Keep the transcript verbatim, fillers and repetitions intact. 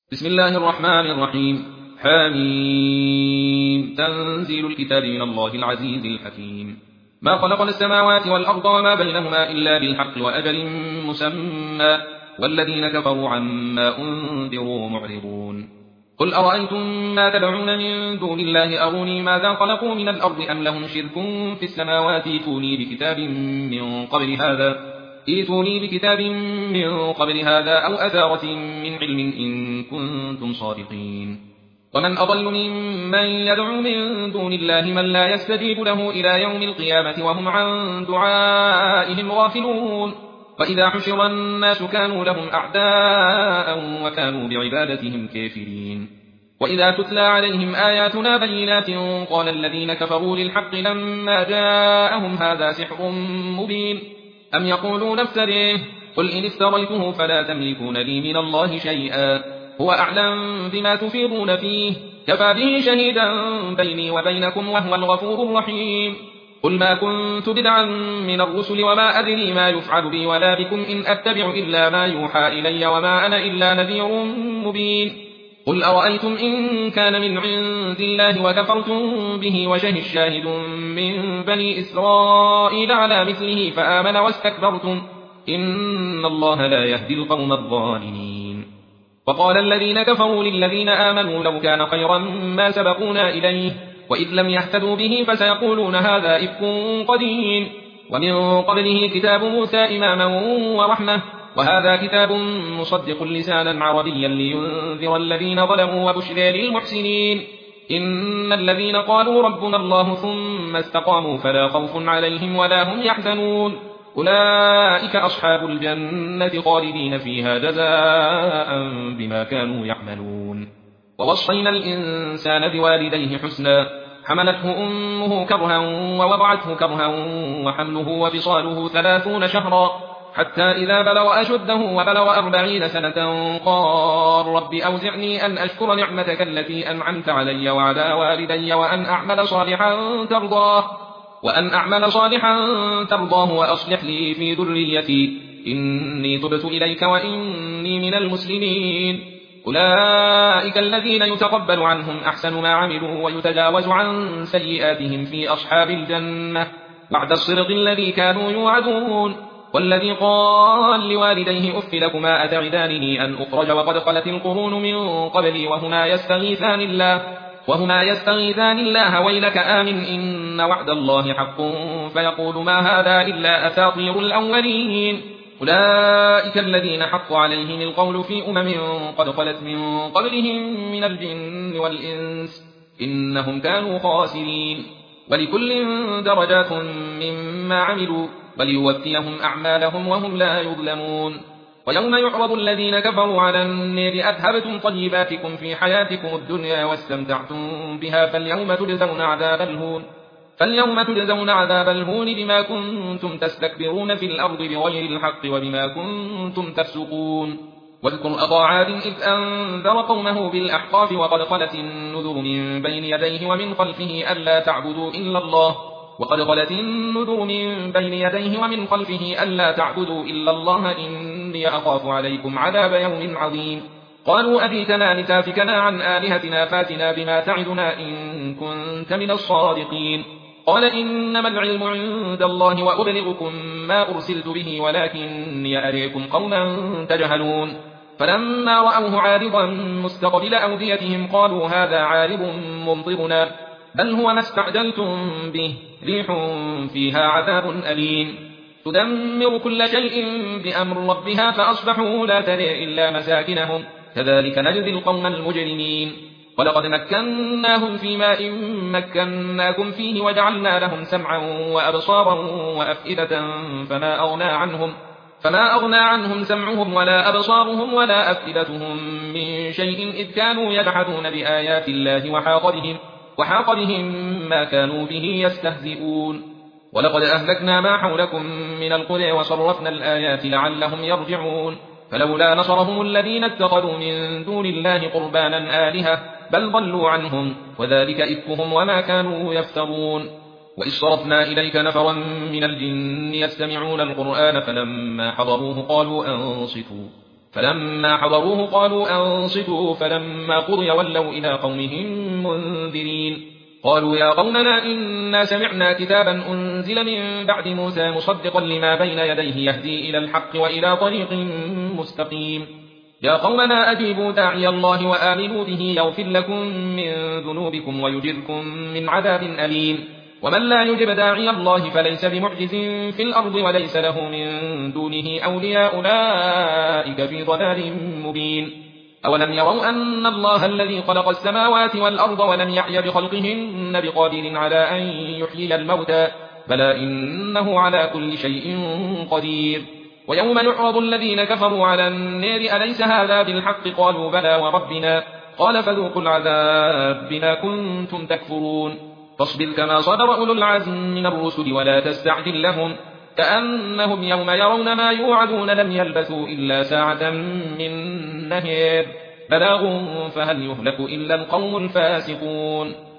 بسم الله الرحمن الرحيم. حميم. تنزيل الكتاب من الله العزيز الحكيم. ما خلقنا السماوات والأرض وما بينهما إلا بالحق وأجل مسمى والذين كفروا عما أنذروا معرضون. قل أرأيتم ما تدعون من دون الله أروني ماذا خلقوا من الأرض أم لهم شرك في السماوات ائتوني بكتاب من قبل هذا ائتوني بكتاب من قبل هذا أو أثارة من علم إن كنتم صادقين. ومن أضل ممن يدعو من دون الله من لا يستجيب له إلى يوم القيامة وهم عن دعائهم غافلون. وإذا حشر الناس كانوا لهم أعداء وكانوا بعبادتهم كافرين. وإذا تتلى عليهم آياتنا بينات قال الذين كفروا للحق لما جاءهم هذا سحر مبين أم يقولون افتريه قل إن افتريته فلا تملكون لي من الله شيئا هو أعلم بما تفيضون فيه كفى به شهيدا بيني وبينكم وهو الغفور الرحيم. قل ما كنت بدعا من الرسل وما أدري ما يفعل بي ولا بكم إن أتبع إلا ما يوحى إلي وما أنا إلا نذير مبين. قل أرأيتم إن كان من عند الله وكفرتم به وشهد شاهد من بني إسرائيل على مثله فآمن واستكبرتم إن الله لا يهدي القوم الظالمين. وقال الذين كفروا للذين آمنوا لو كان خيرا ما سبقونا إليه وإذ لم يهتدوا به فسيقولون هذا إفك قديم ومن قبله كتاب موسى إماما ورحمة وهذا كتاب مصدق لسانا عربيا لينذر الذين ظلموا وبشرى للمحسنين. إن الذين قالوا ربنا الله ثم استقاموا فلا خوف عليهم ولا هم يحزنون أولئك أصحاب الجنة خالدين فيها جزاء بما كانوا يعملون. ووصينا الإنسان بوالديه حسنا حملته أمه كرها ووضعته كرها وحمله وفصاله ثلاثون شهرا حتى إذا بلغ أشده وبلغ أربعين سنة قال رب أوزعني أن أشكر نعمتك التي أنعمت علي وعلى والدي وأن أعمل صالحا ترضاه وأن أعمل صالحا ترضاه وأصلح لي في ذريتي إني تبت إليك وإني من المسلمين. أولئك الذين يتقبل عنهم أحسن ما عملوا ويتجاوز عن سيئاتهم في أصحاب الجنة بعد الصراط الذي كانوا يوعدون. والذي قال لوالديه أف لكما أتعدانني أن أخرج وقد خلت القرون من قبلي وهما يستغيثان الله وهما يستغيثان الله ويلك آمن إن وعد الله حق فيقول ما هذا إلا أساطير الأولين. أولئك الذين حق عليهم القول في أمم قد خلت من قبلهم من الجن والإنس إنهم كانوا خاسرين. ولكل درجات مما عملوا وليوفيهم أعمالهم وهم لا يظلمون. ويوم يعرض الذين كفروا على النار أذهبتم طيباتكم في حياتكم الدنيا واستمتعتم بها فاليوم تجزون عذاب الهون فاليوم تجزون عذاب الهون بما كنتم تستكبرون في الأرض بغير الحق وبما كنتم تفسقون. واذكر أخا عاد إذ أنذر قومه بالأحقاف وقد خلت النذر من بين يديه ومن خلفه ألا تعبدوا إلا الله وقد خلت النذر من بين يديه ومن خلفه ألا تعبدوا إلا الله إني أخاف عليكم عذاب يوم عظيم. قالوا أجئتنا لتافكنا عن آلهتنا فاتنا بما تعدنا إن كنت من الصادقين. قال إنما العلم عند الله وأبلغكم ما أرسلت به ولكني أريكم قوما تجهلون. فلما رأوه عارضا مستقبل أوديتهم قالوا هذا عارض ممطرنا بل هو ما استعجلتم به ريح فيها عذاب أليم تدمر كل شيء بأمر ربها فأصبحوا لا ترى إلا مساكنهم كذلك نجزي القوم المجرمين. ولقد مكناهم في ماء مكناكم فيه وجعلنا لهم سمعا وأبصارا وأفئدة فما أغنى عنهم فما أغنى عنهم سمعهم ولا أبصارهم ولا أفئدتهم من شيء إذ كانوا يجحدون بآيات الله وحاق بهم وحاق بهم ما كانوا به يستهزئون. ولقد أهلكنا ما حولكم من القرى وصرفنا الآيات لعلهم يرجعون. فلولا نصرهم الذين اتخذوا من دون الله قربانا آلهة بل ضلوا عنهم وذلك إفكهم وما كانوا يفترون. وإذ صرفنا إليك نفرا من الجن يستمعون القرآن فلما حضروه قالوا أنصتوا فلما حضروه قالوا أنصتوا فلما قضي ولوا إلى قومهم منذرين قالوا يا قومنا إنا سمعنا كتابا أنزل من بعد موسى مصدقا لما بين يديه يهدي إلى الحق وإلى طريق مستقيم يا قومنا أجيبوا داعي الله وآمنوا به يغفر لكم من ذنوبكم ويجركم من عذاب أليم ومن لا يجب داعي الله فليس بمعجز في الأرض وليس له من دونه أولياء أولئك في ضلال مبين أولم يروا أن الله الذي خلق السماوات والأرض ولم يعي بخلقهن بقادر على أن يحيي الموتى بلى إنه على كل شيء قدير ويوم يعرض الذين كفروا على النار أليس هذا بالحق قالوا بلى وربنا قال فذوقوا العذاب بما كنتم تكفرون فاصبر كما صبر أولو العزم من الرسل ولا تستعجل لهم كأنهم يوم يرون ما يوعدون لم يلبثوا إلا ساعة من نهار بلاغ فهل يهلك إلا القوم الفاسقون